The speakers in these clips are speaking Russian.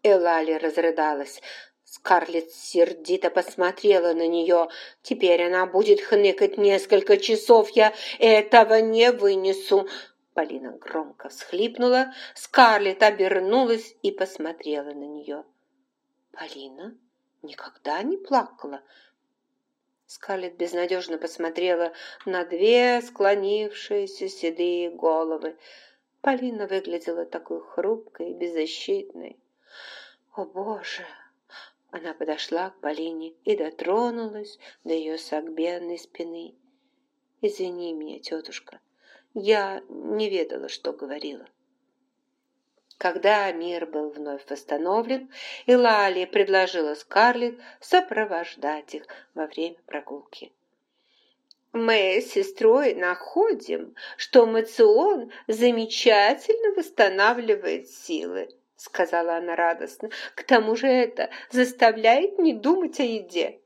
Элали разрыдалась. Скарлетт сердито посмотрела на нее. «Теперь она будет хныкать несколько часов. Я этого не вынесу!» Полина громко всхлипнула. Скарлетт обернулась и посмотрела на нее. Полина никогда не плакала. Скарлетт безнадежно посмотрела на две склонившиеся седые головы. Полина выглядела такой хрупкой и беззащитной. «О, Боже!» Она подошла к Полине и дотронулась до ее согбенной спины. «Извини меня, тетушка, я не ведала, что говорила». Когда мир был вновь восстановлен, Элали предложила Скарлетт сопровождать их во время прогулки. «Мы с сестрой находим, что моцион замечательно восстанавливает силы», сказала она радостно. «К тому же это заставляет не думать о еде».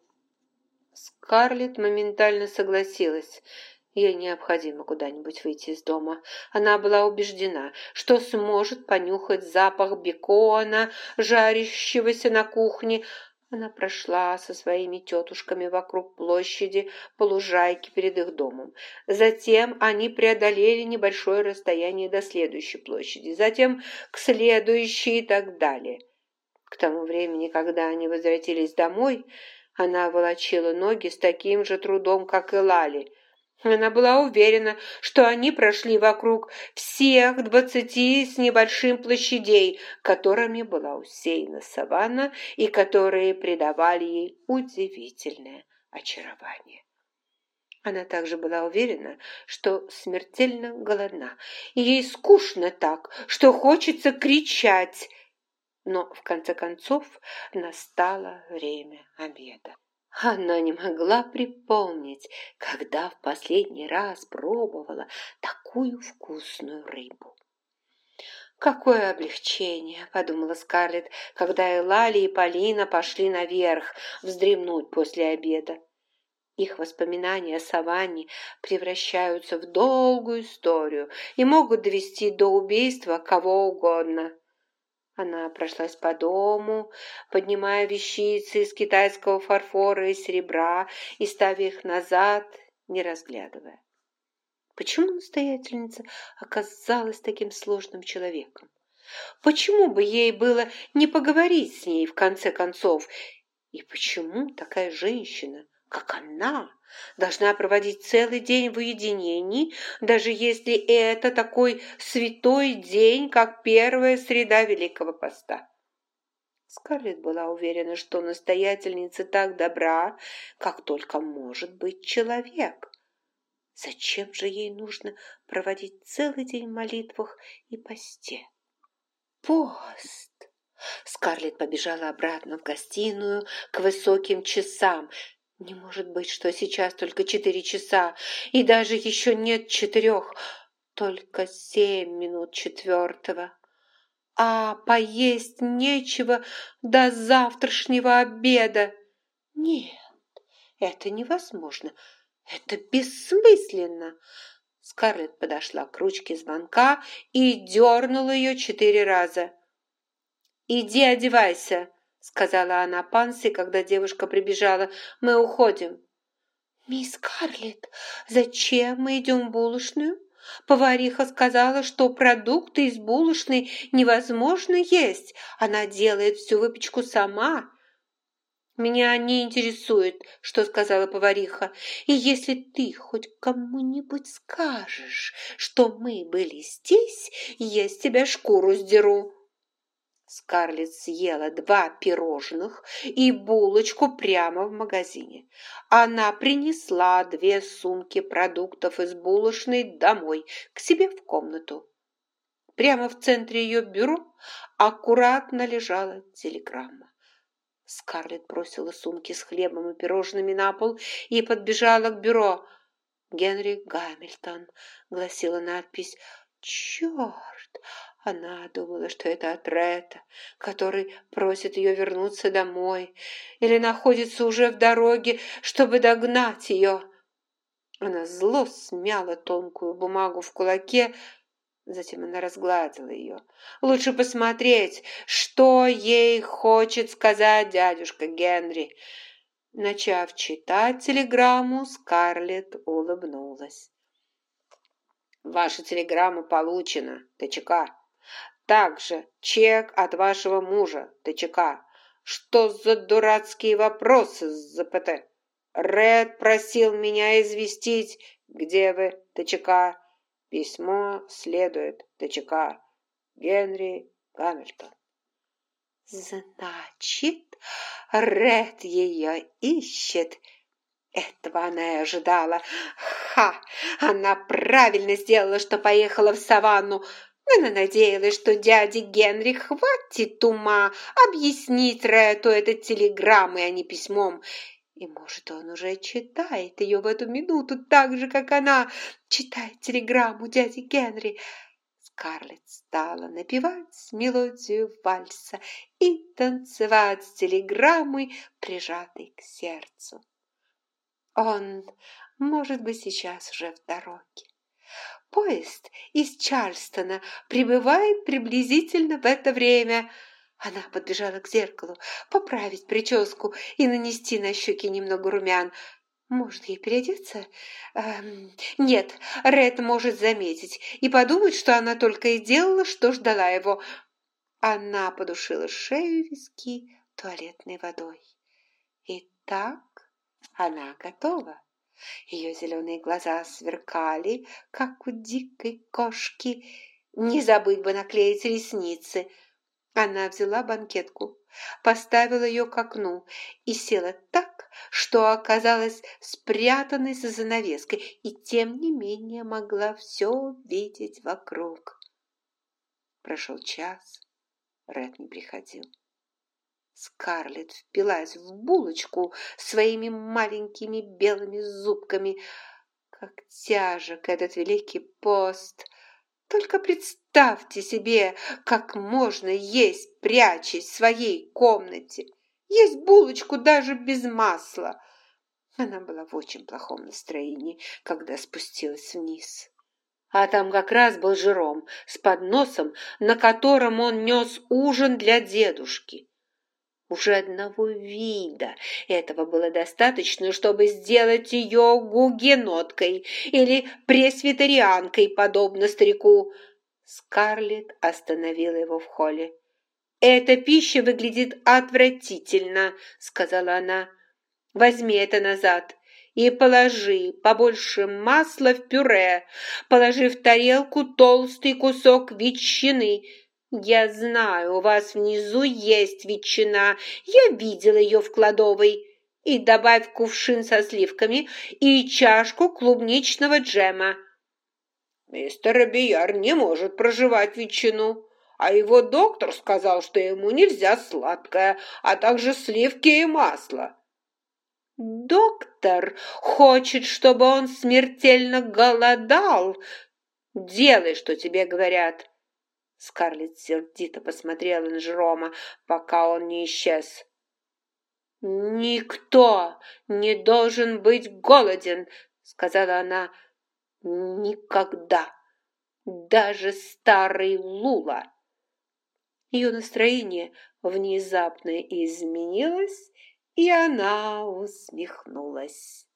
Скарлетт моментально согласилась. Ей необходимо куда-нибудь выйти из дома. Она была убеждена, что сможет понюхать запах бекона, жарящегося на кухне. Она прошла со своими тетушками вокруг площади по лужайке перед их домом. Затем они преодолели небольшое расстояние до следующей площади, затем к следующей и так далее. К тому времени, когда они возвратились домой, она волочила ноги с таким же трудом, как и Лали. Она была уверена, что они прошли вокруг всех 20 с небольшим площадей, которыми была усеяна саванна и которые придавали ей удивительное очарование. Она также была уверена, что смертельно голодна, и ей скучно так, что хочется кричать. Но, в конце концов, настало время обеда. Она не могла припомнить, когда в последний раз пробовала такую вкусную рыбу. «Какое облегчение!» – подумала Скарлетт, когда Элали и Полина пошли наверх вздремнуть после обеда. Их воспоминания о саванне превращаются в долгую историю и могут довести до убийства кого угодно. Она прошлась по дому, поднимая вещицы из китайского фарфора и серебра и ставя их назад, не разглядывая. Почему настоятельница оказалась таким сложным человеком? Почему бы ей было не поговорить с ней в конце концов? И почему такая женщина, как она, должна проводить целый день в уединении, даже если это такой святой день, как первая среда Великого Поста? Скарлетт была уверена, что настоятельница так добра, как только может быть человек. Зачем же ей нужно проводить целый день в молитвах и посте? Пост! Скарлетт побежала обратно в гостиную к высоким часам. Не может быть, что сейчас только 4 часа, и даже еще нет 4, только 7 минут 4. А поесть нечего до завтрашнего обеда. Нет, это невозможно, это бессмысленно. Скарлетт подошла к ручке звонка и дернула ее 4 раза. «Иди одевайся», — сказала она Панси, когда девушка прибежала. «Мы уходим». «Мисс Скарлетт, зачем мы идем в булочную? Повариха сказала, что продукты из булочной невозможно есть. Она делает всю выпечку сама». «Меня не интересует, что сказала повариха. И если ты хоть кому-нибудь скажешь, что мы были здесь, я с тебя шкуру сдеру». Скарлетт съела 2 пирожных и булочку прямо в магазине. Она принесла 2 сумки продуктов из булочной домой, к себе в комнату. Прямо в центре ее бюро аккуратно лежала телеграмма. Скарлетт бросила сумки с хлебом и пирожными на пол и подбежала к бюро. «Генри Гамильтон», — гласила надпись. «Черт!» Она думала, что это от Ретта, который просит ее вернуться домой или находится уже в дороге, чтобы догнать ее. Она зло смяла тонкую бумагу в кулаке. Затем она разгладила ее. Лучше посмотреть, что ей хочет сказать дядюшка Генри. Начав читать телеграмму, Скарлетт улыбнулась. Ваша телеграмма получена, ТЧК. Также чек от вашего мужа, ТЧК. Что за дурацкие вопросы, ЗПТ? Ред просил меня известить, где вы, ТЧК. Письмо следует, ТЧК. Генри Гамильтон. Значит, Ред ее ищет. Этого она и ожидала. Ха! Она правильно сделала, что поехала в саванну. Она надеялась, что дяде Генри хватит ума объяснить Рету это телеграммой, а не письмом. И, может, он уже читает ее в эту минуту так же, как она читает телеграмму дяди Генри. Скарлетт стала напевать мелодию вальса и танцевать с телеграммой, прижатой к сердцу. Он, может быть, сейчас уже в дороге. Поезд из Чарльстона прибывает приблизительно в это время. Она подбежала к зеркалу, поправить прическу и нанести на щеки немного румян. Может, ей переодеться? Нет, Ред может заметить и подумать, что она только и делала, что ждала его. Она подушила шею и виски туалетной водой. Итак, она готова. Ее зеленые глаза сверкали, как у дикой кошки. Не забыть бы наклеить ресницы. Она взяла банкетку, поставила ее к окну и села так, что оказалась спрятанной за занавеской, и тем не менее могла все видеть вокруг. Прошел час, Ред не приходил. Скарлетт впилась в булочку своими маленькими белыми зубками. Как тяжек этот великий пост! Только представьте себе, как можно есть, прячась в своей комнате. Есть булочку даже без масла. Она была в очень плохом настроении, когда спустилась вниз. А там как раз был Жером с подносом, на котором он нес ужин для дедушки. Уже одного вида этого было достаточно, чтобы сделать ее гугеноткой или пресвитерианкой, подобно старику. Скарлетт остановила его в холле. «Эта пища выглядит отвратительно», — сказала она. «Возьми это назад и положи побольше масла в пюре. Положи в тарелку толстый кусок ветчины. Я знаю, у вас внизу есть ветчина. Я видела ее в кладовой. И добавь кувшин со сливками и чашку клубничного джема». «Мистер Робияр не может проживать ветчину, а его доктор сказал, что ему нельзя сладкое, а также сливки и масло». «Доктор хочет, чтобы он смертельно голодал. Делай, что тебе говорят». Скарлетт сердито посмотрела на Жерома, пока он не исчез. «Никто не должен быть голоден», — сказала она. «Никогда. Даже старый Лула». Ее настроение внезапно изменилось, и она усмехнулась.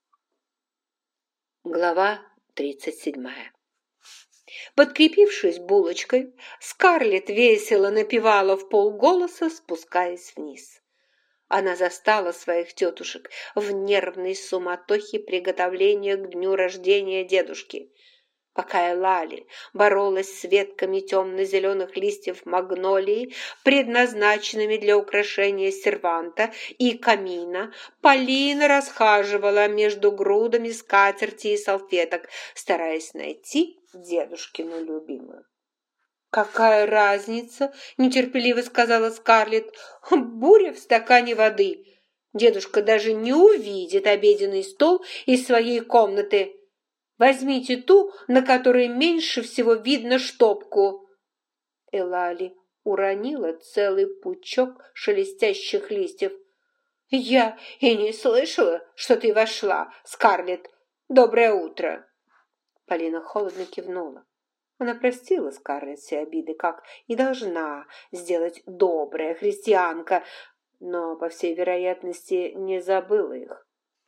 Глава 37. Подкрепившись булочкой, Скарлетт весело напевала вполголоса, спускаясь вниз. Она застала своих тетушек в нервной суматохе приготовления к дню рождения дедушки. Пока Элали боролась с ветками темно-зеленых листьев магнолии, предназначенными для украшения серванта и камина, Полина расхаживала между грудами скатерти и салфеток, стараясь найти дедушкину любимую. «Какая разница?» – нетерпеливо сказала Скарлетт. «Буря в стакане воды. Дедушка даже не увидит обеденный стол из своей комнаты. Возьмите ту, на которой меньше всего видно штопку». Элали уронила целый пучок шелестящих листьев. «Я и не слышала, что ты вошла, Скарлетт. Доброе утро!» Полина холодно кивнула. Она простила Скарлетт все обиды, как и должна сделать добрая христианка, но, по всей вероятности, не забыла их.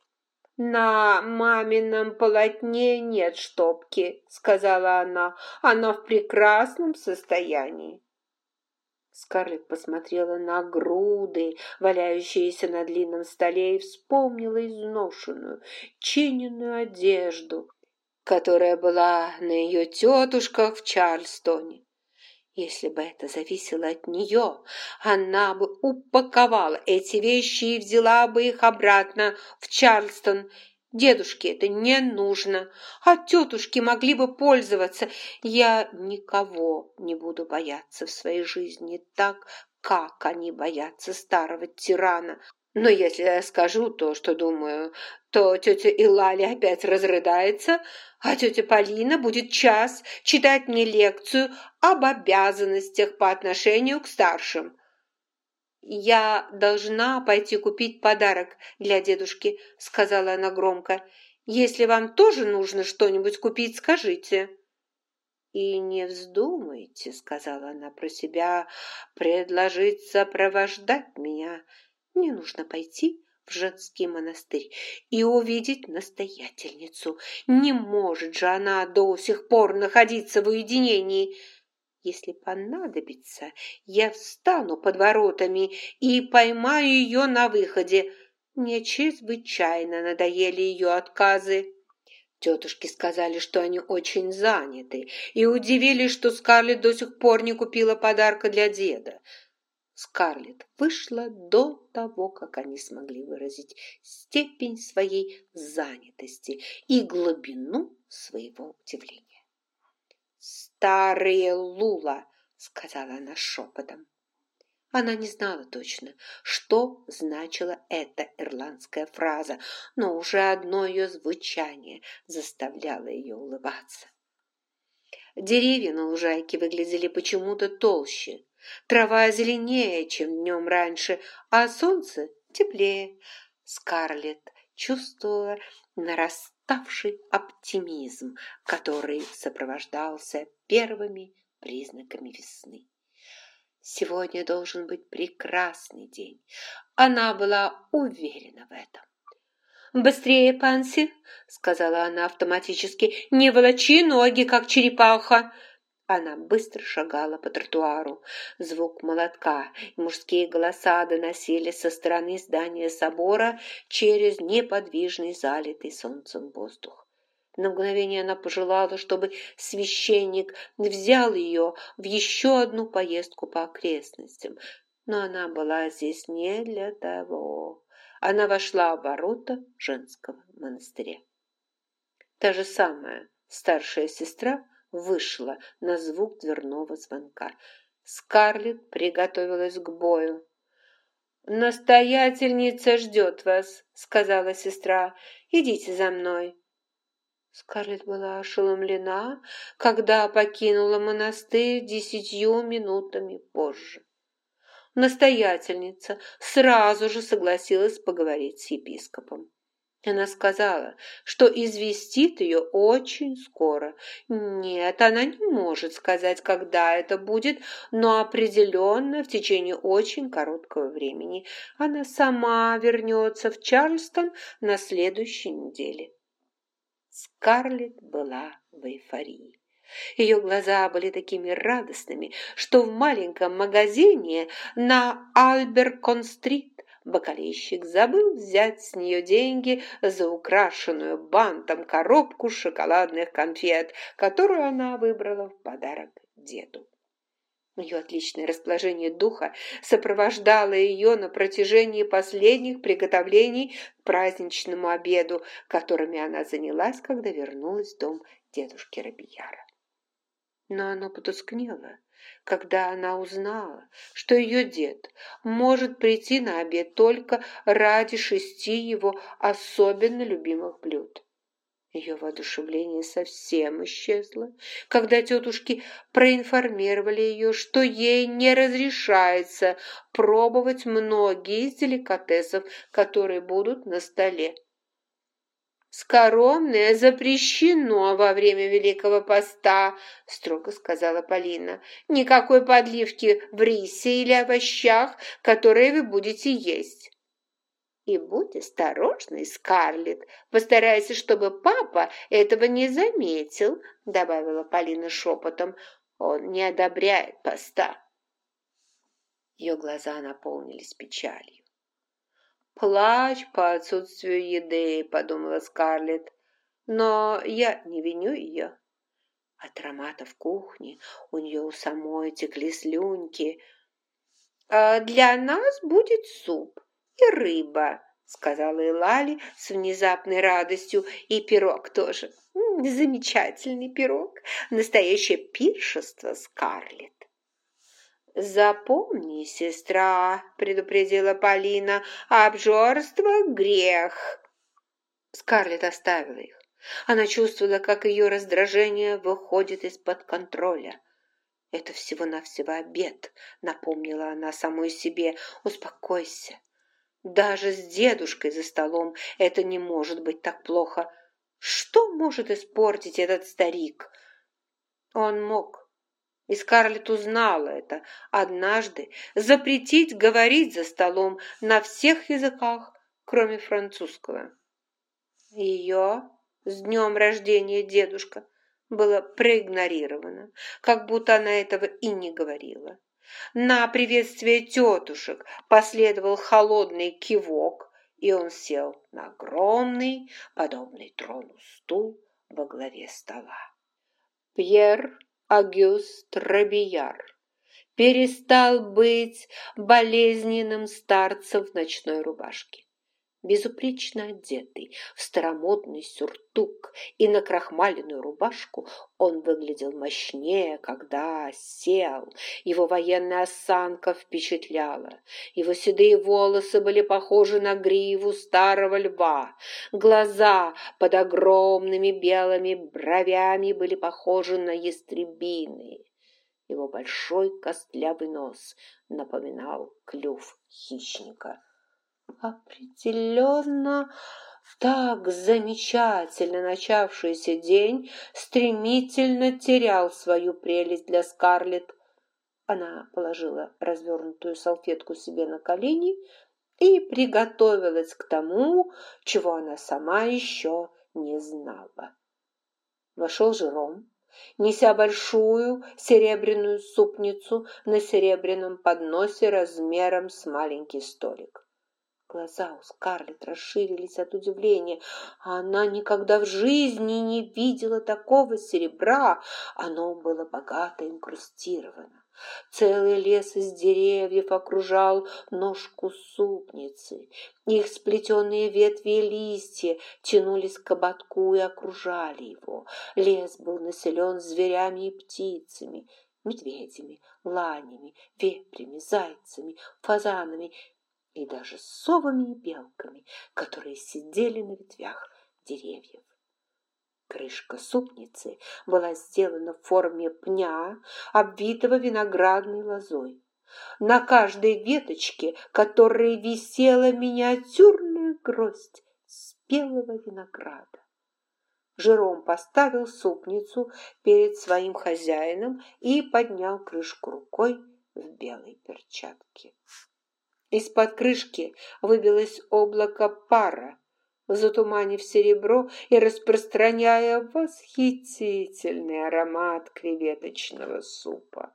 «На мамином полотне нет штопки», — сказала она. «Она в прекрасном состоянии». Скарлетт посмотрела на груды, валяющиеся на длинном столе, и вспомнила изношенную, чиненную одежду, которая была на ее тетушках в Чарльстоне. Если бы это зависело от нее, она бы упаковала эти вещи и взяла бы их обратно в Чарльстон. Дедушке это не нужно, а тетушки могли бы пользоваться. Я никого не буду бояться в своей жизни так, как они боятся старого тирана. Но если я скажу то, что думаю, то тетя Илали опять разрыдается, а тетя Полина будет час читать мне лекцию об обязанностях по отношению к старшим. «Я должна пойти купить подарок для дедушки», — сказала она громко. «Если вам тоже нужно что-нибудь купить, скажите». «И не вздумайте», — сказала она про себя, — «предложить сопровождать меня. Мне нужно пойти в женский монастырь и увидеть настоятельницу. Не может же она до сих пор находиться в уединении. Если понадобится, я встану под воротами и поймаю ее на выходе. Мне чрезвычайно надоели ее отказы». Тетушки сказали, что они очень заняты, и удивились, что Скарлетт до сих пор не купила подарка для деда. Скарлетт вышла до того, как они смогли выразить степень своей занятости и глубину своего удивления. «Старые Лула», — сказала она шепотом. Она не знала точно, что значила эта ирландская фраза, но уже одно ее звучание заставляло ее улыбаться. Деревья на лужайке выглядели почему-то толще, трава зеленее, чем днем раньше, а солнце теплее. Скарлетт чувствовала нараставший оптимизм, который сопровождался первыми признаками весны. Сегодня должен быть прекрасный день. Она была уверена в этом. «Быстрее, Панси!» — сказала она автоматически. «Не волочи ноги, как черепаха!» Она быстро шагала по тротуару. Звук молотка и мужские голоса доносились со стороны здания собора через неподвижный, залитый солнцем воздух. На мгновение она пожелала, чтобы священник взял ее в еще одну поездку по окрестностям. Но она была здесь не для того. Она вошла в ворота женского монастыря. Та же самая старшая сестра вышла на звук дверного звонка. Скарлетт приготовилась к бою. «Настоятельница ждет вас», — сказала сестра. «Идите за мной». Скарлетт была ошеломлена, когда покинула монастырь 10 минутами позже. Настоятельница сразу же согласилась поговорить с епископом. Она сказала, что известит ее очень скоро. Нет, она не может сказать, когда это будет, но определенно в течение очень короткого времени. Она сама вернется в Чарльстон на следующей неделе. Скарлетт была в эйфории. Ее глаза были такими радостными, что в маленьком магазине на Альберкон-стрит бакалейщик забыл взять с нее деньги за украшенную бантом коробку шоколадных конфет, которую она выбрала в подарок деду. Ее отличное расположение духа сопровождало ее на протяжении последних приготовлений к праздничному обеду, которыми она занялась, когда вернулась в дом дедушки Робияра. Но оно потускнело, когда она узнала, что ее дед может прийти на обед только ради 6 его особенно любимых блюд. Ее воодушевление совсем исчезло, когда тетушки проинформировали ее, что ей не разрешается пробовать многие из деликатесов, которые будут на столе. «Скоромное запрещено во время Великого Поста», – строго сказала Полина. «Никакой подливки в рисе или овощах, которые вы будете есть». «И будь осторожной, Скарлетт, постарайся, чтобы папа этого не заметил», – добавила Полина шепотом. «Он не одобряет поста». Ее глаза наполнились печалью. «Плачь по отсутствию еды», – подумала Скарлетт, – «но я не виню ее». От ароматов кухни у нее у самой текли слюнки. «Для нас будет суп и рыба», – сказала Элали с внезапной радостью, – «и пирог тоже. Замечательный пирог, настоящее пиршество, Скарлетт». «Запомни, сестра», – предупредила Полина, – «обжорство – грех». Скарлетт оставила их. Она чувствовала, как ее раздражение выходит из-под контроля. «Это всего-навсего обед», – напомнила она самой себе. «Успокойся. Даже с дедушкой за столом это не может быть так плохо. Что может испортить этот старик?» Он мог. И Скарлетт узнала это однажды, запретить говорить за столом на всех языках, кроме французского. Ее с днем рождения дедушка было проигнорировано, как будто она этого и не говорила. На приветствие тетушек последовал холодный кивок, и он сел на огромный, подобный трону стул во главе стола. Пьер Агюст Робияр перестал быть болезненным старцем в ночной рубашке. Безупречно одетый в старомодный сюртук и накрахмаленную рубашку, он выглядел мощнее, когда сел. Его военная осанка впечатляла. Его седые волосы были похожи на гриву старого льва. Глаза под огромными белыми бровями были похожи на ястребиные. Его большой костлявый нос напоминал клюв хищника. Определенно, так замечательно начавшийся день стремительно терял свою прелесть для Скарлетт. Она положила развернутую салфетку себе на колени и приготовилась к тому, чего она сама еще не знала. Вошел Жером, неся большую серебряную супницу на серебряном подносе размером с маленький столик. Глаза у Скарлетт расширились от удивления. Она никогда в жизни не видела такого серебра. Оно было богато инкрустировано. Целый лес из деревьев окружал ножку супницы. Их сплетенные ветви и листья тянулись к ободку и окружали его. Лес был населен зверями и птицами, медведями, ланями, вепрями, зайцами, фазанами и даже совами и белками, которые сидели на ветвях деревьев. Крышка супницы была сделана в форме пня, обвитого виноградной лозой. На каждой веточке, которой висела миниатюрная гроздь спелого винограда. Жером поставил супницу перед своим хозяином и поднял крышку рукой в белой перчатке. Из-под крышки выбилось облако пара, затуманив серебро и распространяя восхитительный аромат креветочного супа.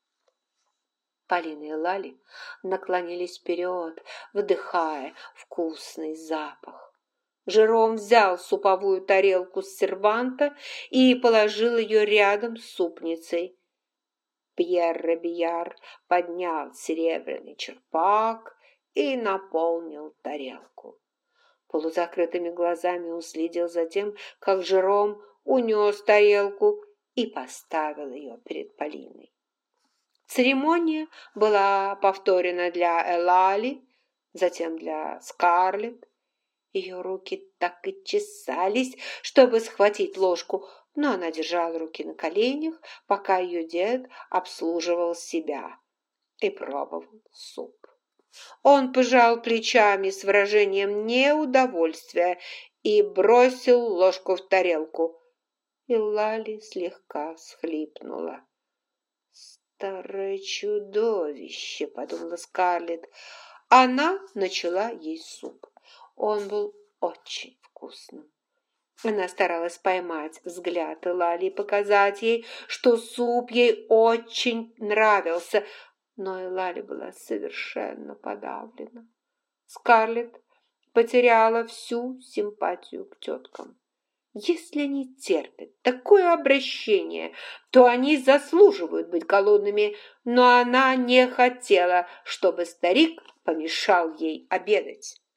Полина и Лали наклонились вперед, вдыхая вкусный запах. Жером взял суповую тарелку с серванта и положил ее рядом с супницей. Пьер Робияр поднял серебряный черпак и наполнил тарелку. Полузакрытыми глазами он следил за тем, как Жером унес тарелку и поставил ее перед Полиной. Церемония была повторена для Элали, затем для Скарлетт. Ее руки так и чесались, чтобы схватить ложку, но она держала руки на коленях, пока ее дед обслуживал себя и пробовал суп. Он пожал плечами с выражением неудовольствия и бросил ложку в тарелку. И Лали слегка всхлипнула. «Старое чудовище!» – подумала Скарлетт. Она начала есть суп. Он был очень вкусным. Она старалась поймать взгляд Лали и показать ей, что суп ей очень нравился, но Лали была совершенно подавлена. Скарлетт потеряла всю симпатию к теткам. Если они терпят такое обращение, то они заслуживают быть голодными, но она не хотела, чтобы старик помешал ей обедать.